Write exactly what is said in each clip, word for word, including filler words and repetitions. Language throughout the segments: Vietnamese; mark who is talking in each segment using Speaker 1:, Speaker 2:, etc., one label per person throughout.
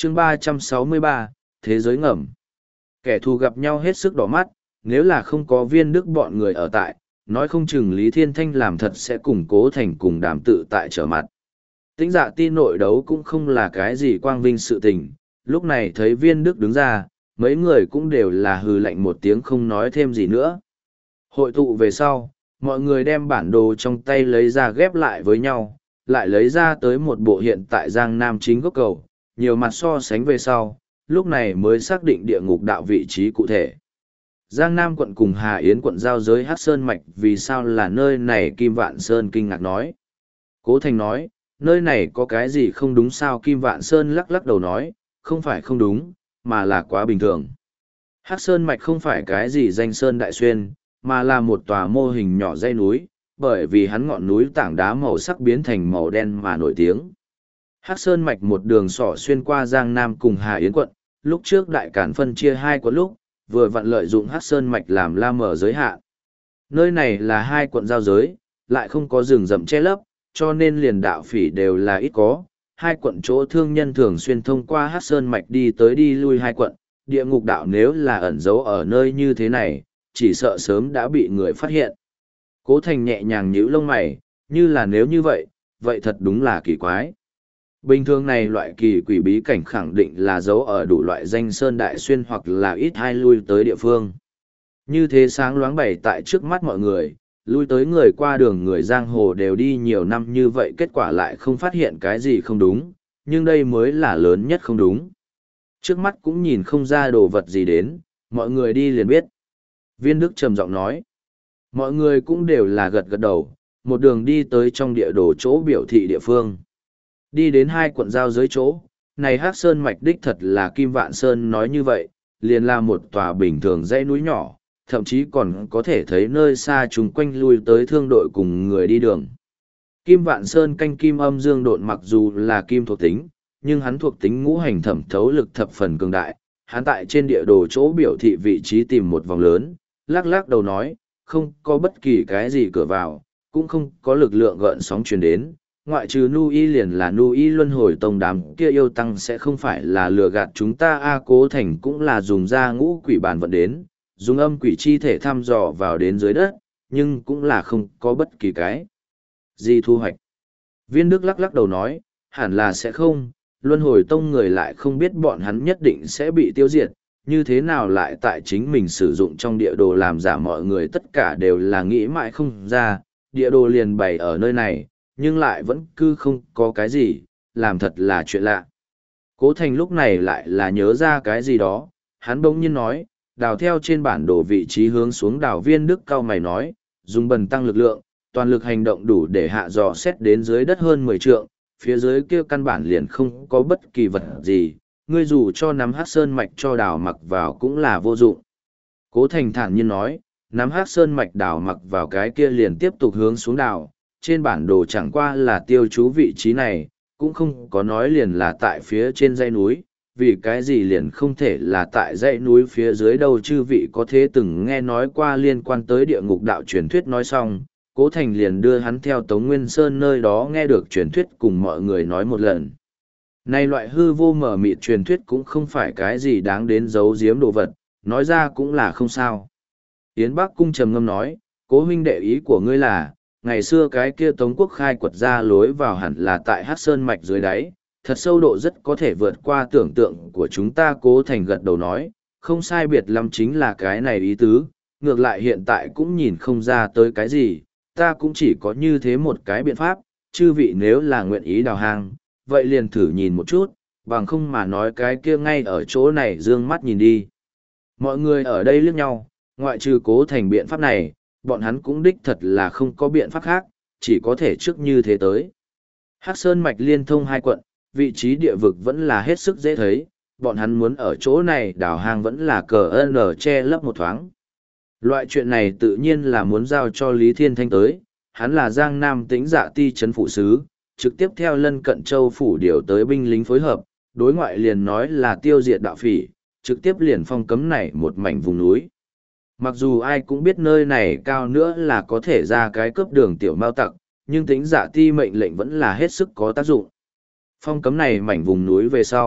Speaker 1: chương ba trăm sáu mươi ba, Thế giới ngầm. Kẻ thù gặp nhau hết sức đỏ mắt, nếu là không có viên đức bọn người ở tại, nói không chừng Lý Thiên Thanh làm thật sẽ cùng Cố Thành cùng Đàm Tự tại trở mặt. Tĩnh Dạ Ti nội đấu cũng không là cái gì quang vinh sự tình, lúc này thấy viên đức đứng ra, mấy người cũng đều là hừ lạnh một tiếng không nói thêm gì nữa. Hội tụ về sau, mọi người đem bản đồ trong tay lấy ra ghép lại với nhau, lại lấy ra tới một bộ hiện tại Giang Nam chính gốc cầu, nhiều mặt so sánh về sau, lúc này mới xác định địa ngục đạo vị trí cụ thể. Giang Nam quận cùng Hà Yến quận giao giới Hắc Sơn Mạch vì sao là nơi này Kim Vạn Sơn kinh ngạc nói. Cố Thành nói, nơi này có cái gì không đúng sao Kim Vạn Sơn lắc lắc đầu nói, không phải không đúng, mà là quá bình thường. Hắc Sơn Mạch không phải cái gì danh sơn đại xuyên, mà là một tòa mô hình nhỏ dãy núi, bởi vì hắn ngọn núi tảng đá màu sắc biến thành màu đen mà nổi tiếng. Hắc Sơn Mạch một đường sỏ xuyên qua Giang Nam cùng Hà Yến quận, lúc trước Đại Cản phân chia hai quận lúc, vừa vặn lợi dụng Hắc Sơn Mạch làm la mở giới hạn. Nơi này là hai quận giao giới, lại không có rừng rậm che lấp, cho nên liền đạo phỉ đều là ít có. Hai quận chỗ thương nhân thường xuyên thông qua Hắc Sơn Mạch đi tới đi lui hai quận, địa ngục đạo nếu là ẩn giấu ở nơi như thế này, chỉ sợ sớm đã bị người phát hiện. Cố Thành nhẹ nhàng nhíu lông mày, như là nếu như vậy, vậy thật đúng là kỳ quái. Bình thường này loại kỳ quỷ bí cảnh khẳng định là giấu ở đủ loại danh sơn đại xuyên hoặc là ít hai lui tới địa phương. Như thế sáng loáng bày tại trước mắt mọi người, lui tới người qua đường người giang hồ đều đi nhiều năm như vậy kết quả lại không phát hiện cái gì không đúng, nhưng đây mới là lớn nhất không đúng. Trước mắt cũng nhìn không ra đồ vật gì đến, mọi người đi liền biết. Viên Đức trầm giọng nói. Mọi người cũng đều là gật gật đầu, một đường đi tới trong địa đồ chỗ biểu thị địa phương. Đi đến hai quận giao giới chỗ, này Hắc Sơn Mạch đích thật là Kim Vạn Sơn nói như vậy, liền là một tòa bình thường dãy núi nhỏ, thậm chí còn có thể thấy nơi xa chung quanh lui tới thương đội cùng người đi đường. Kim Vạn Sơn canh kim âm dương độn mặc dù là kim thuộc tính, nhưng hắn thuộc tính ngũ hành thẩm thấu lực thập phần cường đại, hắn tại trên địa đồ chỗ biểu thị vị trí tìm một vòng lớn, lắc lắc đầu nói, không có bất kỳ cái gì cửa vào, cũng không có lực lượng gợn sóng truyền đến, ngoại trừ nu y liền là nu y luân hồi tông đám kia yêu tăng sẽ không phải là lừa gạt chúng ta a Cố Thành cũng là dùng ra ngũ quỷ bàn vận đến, dùng âm quỷ chi thể thăm dò vào đến dưới đất, nhưng cũng là không có bất kỳ cái gì thu hoạch. Viên Đức lắc lắc đầu nói, hẳn là sẽ không, luân hồi tông người lại không biết bọn hắn nhất định sẽ bị tiêu diệt, như thế nào lại tại chính mình sử dụng trong địa đồ làm giả mọi người tất cả đều là nghĩ mãi không ra, địa đồ liền bày ở nơi này, nhưng lại vẫn cứ không có cái gì, làm thật là chuyện lạ. Cố Thành lúc này lại là nhớ ra cái gì đó, hắn bỗng nhiên nói, đào theo trên bản đồ vị trí hướng xuống đào. Viên Đức cao mày nói, dùng bần tăng lực lượng, toàn lực hành động đủ để hạ dò xét đến dưới đất hơn mười trượng, phía dưới kia căn bản liền không có bất kỳ vật gì, ngươi dù cho nắm Hắc Sơn Mạch cho đào mặc vào cũng là vô dụng. Cố Thành thản nhiên nói, nắm Hắc Sơn Mạch đào mặc vào cái kia liền tiếp tục hướng xuống đào, trên bản đồ chẳng qua là tiêu chú vị trí này, cũng không có nói liền là tại phía trên dãy núi, vì cái gì liền không thể là tại dãy núi phía dưới đâu. Chư vị có thế từng nghe nói qua liên quan tới địa ngục đạo truyền thuyết. Nói xong, Cố Thành liền đưa hắn theo Tống Nguyên Sơn nơi đó nghe được truyền thuyết cùng mọi người nói một lần. Này loại hư vô mở mịt truyền thuyết cũng không phải cái gì đáng đến giấu giếm đồ vật, nói ra cũng là không sao. Yến Bắc Cung trầm ngâm nói, Cố huynh đệ ý của ngươi là, ngày xưa cái kia Tống quốc khai quật ra lối vào hẳn là tại Hắc Sơn Mạch dưới đáy, thật sâu độ rất có thể vượt qua tưởng tượng của chúng ta. Cố Thành gật đầu nói, không sai biệt lắm chính là cái này ý tứ, ngược lại hiện tại cũng nhìn không ra tới cái gì, ta cũng chỉ có như thế một cái biện pháp, chư vị nếu là nguyện ý đào hang, vậy liền thử nhìn một chút, bằng không mà nói cái kia ngay ở chỗ này dương mắt nhìn đi. Mọi người ở đây liếc nhau, ngoại trừ Cố Thành biện pháp này, bọn hắn cũng đích thật là không có biện pháp khác, chỉ có thể trước như thế tới. Hắc Sơn Mạch liên thông hai quận, vị trí địa vực vẫn là hết sức dễ thấy, bọn hắn muốn ở chỗ này đào hang vẫn là cờ ơn che lấp một thoáng. Loại chuyện này tự nhiên là muốn giao cho Lý Thiên Thanh tới, hắn là Giang Nam Tĩnh Dạ Ti trấn phủ sứ, trực tiếp theo lân cận châu phủ điều tới binh lính phối hợp, đối ngoại liền nói là tiêu diệt đạo phỉ, trực tiếp liền phong cấm này một mảnh vùng núi. Mặc dù ai cũng biết nơi này cao nữa là có thể ra cái cướp đường tiểu mao tặc, nhưng Tĩnh Dạ Ti mệnh lệnh vẫn là hết sức có tác dụng. Phong cấm này mảnh vùng núi về sau,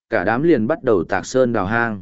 Speaker 1: cả đám liền bắt đầu tạc sơn đào hang.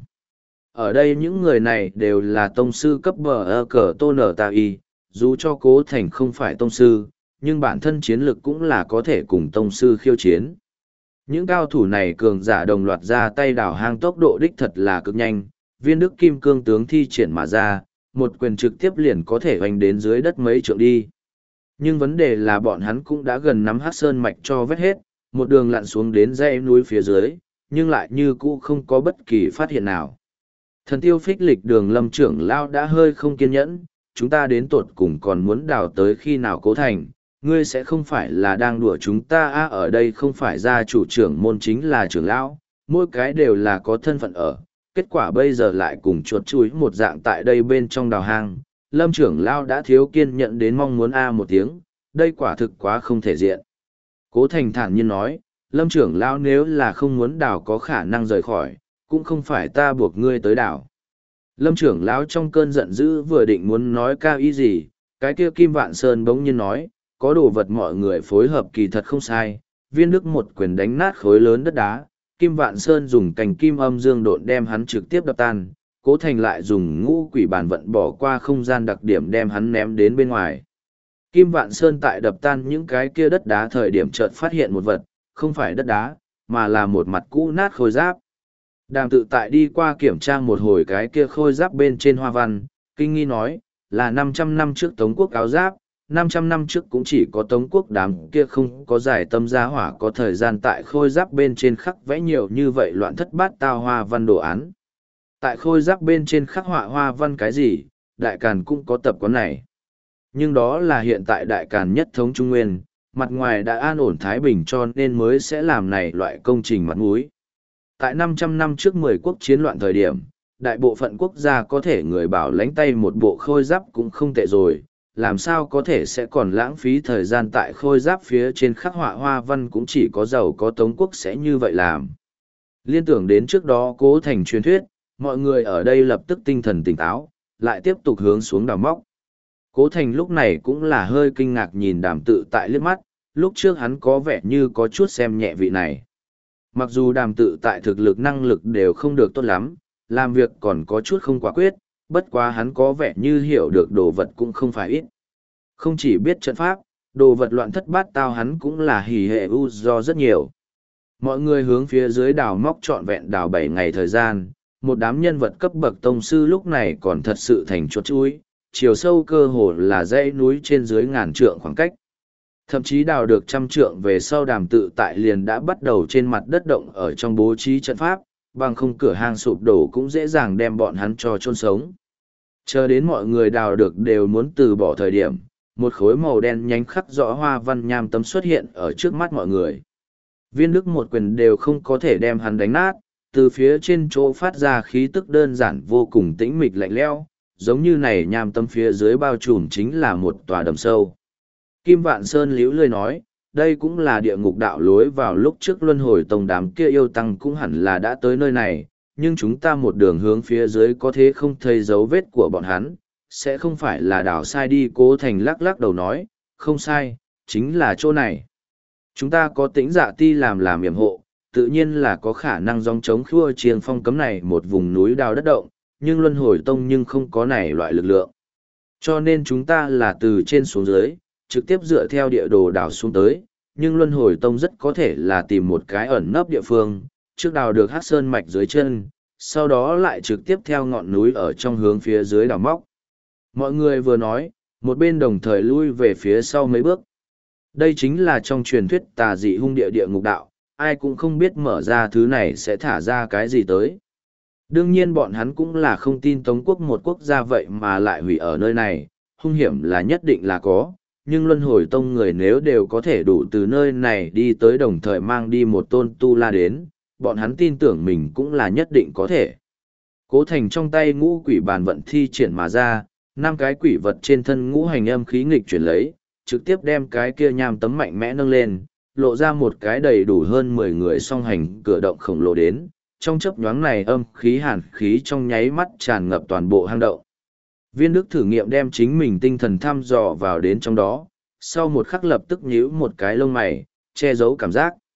Speaker 1: Ở đây những người này đều là tông sư cấp bờ ơ cờ tô nở tà y, dù cho Cố Thành không phải tông sư, nhưng bản thân chiến lực cũng là có thể cùng tông sư khiêu chiến. Những cao thủ này cường giả đồng loạt ra tay đào hang, tốc độ đích thật là cực nhanh, viên đức kim cương tướng thi triển mà ra, một quyền trực tiếp liền có thể hoành đến dưới đất mấy trượng đi. Nhưng vấn đề là bọn hắn cũng đã gần nắm Hắc Sơn mạch cho vét hết, một đường lặn xuống đến dãy núi phía dưới, nhưng lại như cũ không có bất kỳ phát hiện nào. Thần tiêu phích lịch đường Lâm trưởng lao đã hơi không kiên nhẫn, chúng ta đến tột cùng còn muốn đào tới khi nào Cố Thành, ngươi sẽ không phải là đang đùa chúng ta à, ở đây không phải gia chủ trưởng môn chính là trưởng lão, mỗi cái đều là có thân phận ở, kết quả bây giờ lại cùng chuột chuối một dạng tại đây bên trong đào hang. Lâm trưởng lão đã thiếu kiên nhẫn đến mong muốn a một tiếng, đây quả thực quá không thể diện. Cố Thành thản nhiên nói, Lâm trưởng lão nếu là không muốn đào có khả năng rời khỏi, cũng không phải ta buộc ngươi tới đào. Lâm trưởng lão trong cơn giận dữ vừa định muốn nói cao ý gì, cái kia Kim Vạn Sơn bỗng nhiên nói, có đồ vật mọi người phối hợp kỳ thật không sai, viên đức một quyền đánh nát khối lớn đất đá, Kim Vạn Sơn dùng cành kim âm dương độn đem hắn trực tiếp đập tan, Cố Thành lại dùng ngũ quỷ bản vận bỏ qua không gian đặc điểm đem hắn ném đến bên ngoài. Kim Vạn Sơn tại đập tan những cái kia đất đá thời điểm chợt phát hiện một vật, không phải đất đá, mà là một mặt cũ nát khôi giáp. Đàm tự tại đi qua kiểm tra một hồi cái kia khôi giáp bên trên hoa văn, kinh nghi nói, là năm trăm năm trước Tống quốc áo giáp, năm trăm năm trước cũng chỉ có Tống quốc đám kia không có giải tâm gia hỏa có thời gian tại khôi giáp bên trên khắc vẽ nhiều như vậy loạn thất bát tao hoa văn đồ án. Tại khôi giáp bên trên khắc họa hoa văn cái gì, đại càn cũng có tập quán này. Nhưng đó là hiện tại đại càn nhất thống Trung Nguyên, mặt ngoài đã an ổn Thái Bình cho nên mới sẽ làm này loại công trình mặt mũi. Tại năm trăm năm trước mười quốc chiến loạn thời điểm, đại bộ phận quốc gia có thể người bảo lãnh tay một bộ khôi giáp cũng không tệ rồi, làm sao có thể sẽ còn lãng phí thời gian tại khôi giáp phía trên khắc họa hoa văn cũng chỉ có giàu có Tống quốc sẽ như vậy làm. Liên tưởng đến trước đó Cố Thành truyền thuyết, mọi người ở đây lập tức tinh thần tỉnh táo, lại tiếp tục hướng xuống đào móc. Cố Thành lúc này cũng là hơi kinh ngạc nhìn Đàm Tự tại liếc mắt, lúc trước hắn có vẻ như có chút xem nhẹ vị này. Mặc dù Đàm Tự tại thực lực năng lực đều không được tốt lắm, làm việc còn có chút không quả quyết, bất quá hắn có vẻ như hiểu được đồ vật cũng không phải ít. Không chỉ biết trận pháp, đồ vật loạn thất bát tao hắn cũng là hỉ hệ u do rất nhiều. Mọi người hướng phía dưới đào móc trọn vẹn đào bảy ngày thời gian, một đám nhân vật cấp bậc tông sư lúc này còn thật sự thành chuột chuối, chiều sâu cơ hồ là dãy núi trên dưới ngàn trượng khoảng cách. Thậm chí đào được trăm trượng về sau Đàm Tự tại liền đã bắt đầu trên mặt đất động ở trong bố trí trận pháp, bằng không cửa hang sụp đổ cũng dễ dàng đem bọn hắn cho chôn sống. Chờ đến mọi người đào được đều muốn từ bỏ thời điểm, một khối màu đen nhánh khắc rõ hoa văn nham tấm xuất hiện ở trước mắt mọi người. Viên đức một quyền đều không có thể đem hắn đánh nát, từ phía trên chỗ phát ra khí tức đơn giản vô cùng tĩnh mịch lạnh lẽo, giống như này nham tấm phía dưới bao trùm chính là một tòa đầm sâu. Kim Vạn Sơn liễu lười nói, đây cũng là địa ngục đạo lối vào lúc trước luân hồi tông đám kia yêu tăng cũng hẳn là đã tới nơi này, nhưng chúng ta một đường hướng phía dưới có thế không thấy dấu vết của bọn hắn, sẽ không phải là đảo sai đi. Cố Thành lắc lắc đầu nói, không sai, chính là chỗ này. Chúng ta có Tĩnh Dạ Ti làm làm yểm hộ, tự nhiên là có khả năng dòng chống khua chiêng phong cấm này một vùng núi đào đất động, nhưng luân hồi tông nhưng không có này loại lực lượng. Cho nên chúng ta là từ trên xuống dưới, trực tiếp dựa theo địa đồ đào xuống tới, nhưng luân hồi tông rất có thể là tìm một cái ẩn nấp địa phương, trước đào được Hắc Sơn mạch dưới chân, sau đó lại trực tiếp theo ngọn núi ở trong hướng phía dưới đào móc. Mọi người vừa nói, một bên đồng thời lui về phía sau mấy bước. Đây chính là trong truyền thuyết tà dị hung địa địa ngục đạo, ai cũng không biết mở ra thứ này sẽ thả ra cái gì tới. Đương nhiên bọn hắn cũng là không tin Tống quốc một quốc gia vậy mà lại hủy ở nơi này, hung hiểm là nhất định là có, nhưng luân hồi tông người nếu đều có thể đủ từ nơi này đi tới đồng thời mang đi một tôn tu la đến, bọn hắn tin tưởng mình cũng là nhất định có thể. Cố Thành trong tay ngũ quỷ bàn vận thi triển mà ra, năm cái quỷ vật trên thân ngũ hành âm khí nghịch chuyển lấy, trực tiếp đem cái kia nham tấm mạnh mẽ nâng lên, lộ ra một cái đầy đủ hơn mười người song hành cửa động khổng lồ đến, trong chớp nhoáng này âm khí hàn khí trong nháy mắt tràn ngập toàn bộ hang động. Viên Đức thử nghiệm đem chính mình tinh thần thăm dò vào đến trong đó, sau một khắc lập tức nhíu một cái lông mày, che giấu cảm giác.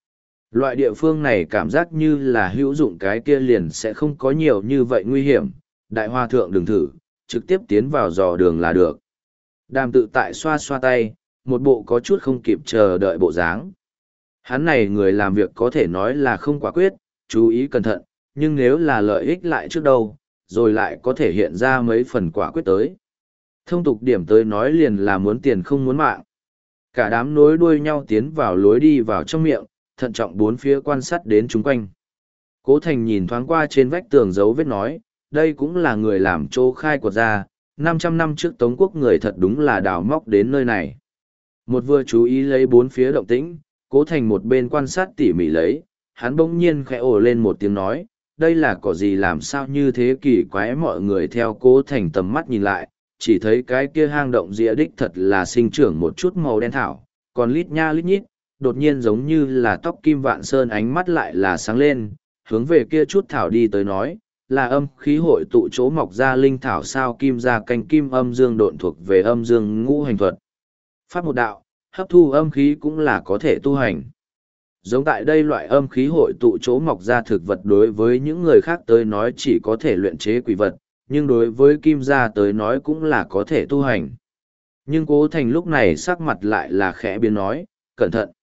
Speaker 1: Loại địa phương này cảm giác như là hữu dụng cái kia liền sẽ không có nhiều như vậy nguy hiểm, đại hòa thượng đừng thử, trực tiếp tiến vào dò đường là được. Đàm tự tại xoa xoa tay, một bộ có chút không kịp chờ đợi bộ dáng. Hắn này người làm việc có thể nói là không quả quyết, chú ý cẩn thận, nhưng nếu là lợi ích lại trước đâu, rồi lại có thể hiện ra mấy phần quả quyết tới. Thông tục điểm tới nói liền là muốn tiền không muốn mạng. Cả đám nối đuôi nhau tiến vào lối đi vào trong miệng, thận trọng bốn phía quan sát đến chúng quanh. Cố Thành nhìn thoáng qua trên vách tường dấu vết nói, đây cũng là người làm chỗ khai quật ra, năm trăm năm trước Tống quốc người thật đúng là đào móc đến nơi này. Một vừa chú ý lấy bốn phía động tĩnh, Cố Thành một bên quan sát tỉ mỉ lấy, hắn bỗng nhiên khẽ ồ lên một tiếng nói, đây là có gì làm sao như thế kỳ quái. Mọi người theo Cố Thành tầm mắt nhìn lại, chỉ thấy cái kia hang động dĩa đích thật là sinh trưởng một chút màu đen thảo, còn lít nha lít nhít, đột nhiên giống như là tóc kim vạn sơn, ánh mắt lại là sáng lên, hướng về kia chút thảo đi tới nói, là âm khí hội tụ chỗ mọc ra linh thảo sao kim ra canh kim âm dương độn thuộc về âm dương ngũ hành thuật. Pháp một đạo, hấp thu âm khí cũng là có thể tu hành. Giống tại đây loại âm khí hội tụ chỗ mọc ra thực vật đối với những người khác tới nói chỉ có thể luyện chế quỷ vật, nhưng đối với kim gia tới nói cũng là có thể tu hành. Nhưng Cố Thành lúc này sắc mặt lại là khẽ biến nói, cẩn thận.